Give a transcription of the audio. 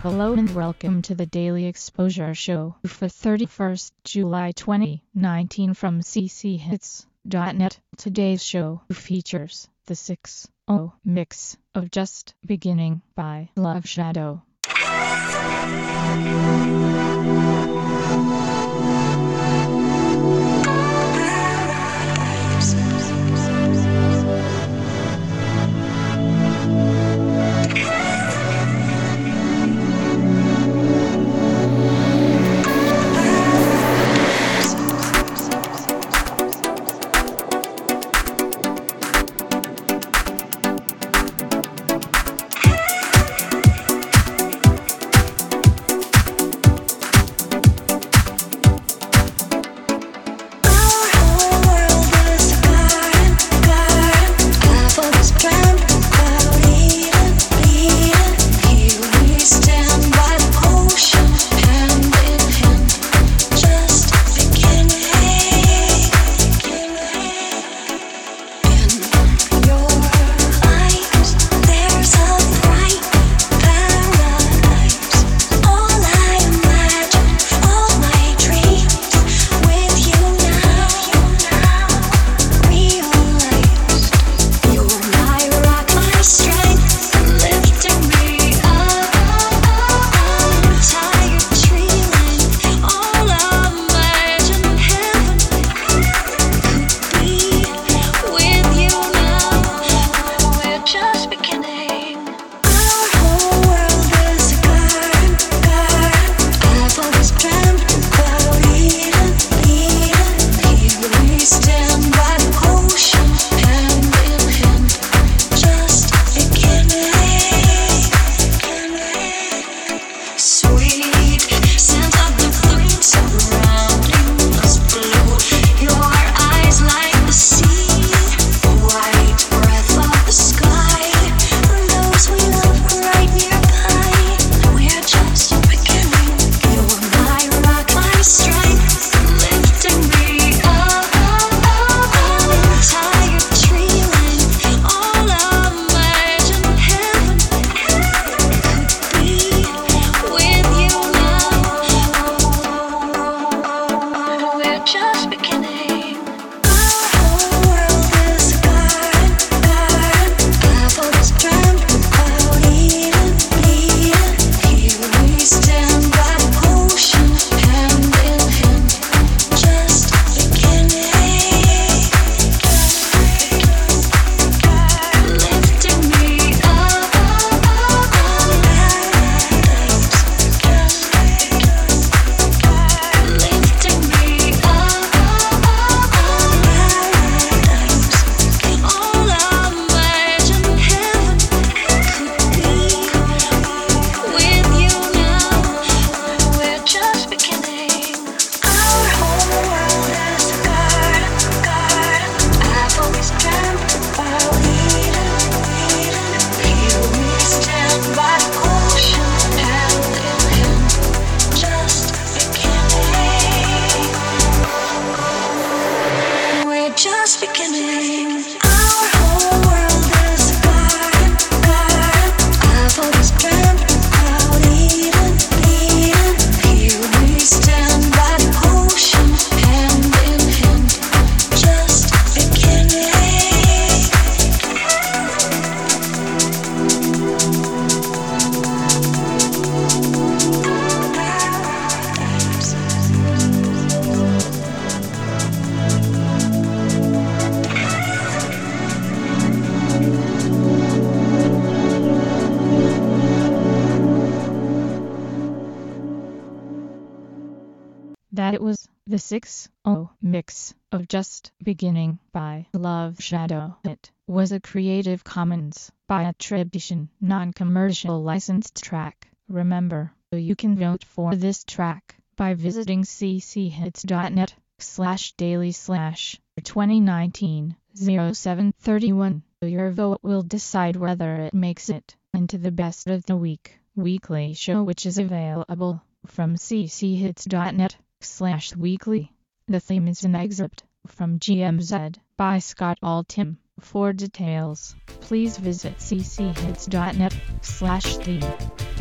Hello and welcome to the Daily Exposure Show for 31st July 2019 from cchits.net. Today's show features the 6-0 mix of Just Beginning by Love Shadow. Just beginning. Our whole world is a garden, garden. I've always dreamt about Eden. Here we stand by the ocean, hand in hand. Just beginning. That it was the 6-0 mix of Just Beginning by Love Shadow. It was a Creative Commons by attribution, non-commercial licensed track. Remember, you can vote for this track by visiting cchits.net/daily/2019-0731. Your vote will decide whether it makes it into the Best of the Week weekly show, which is available from cchits.net/weekly. The theme is an excerpt from GMZ by Scott Altham. For details, please visit cchits.net/theme.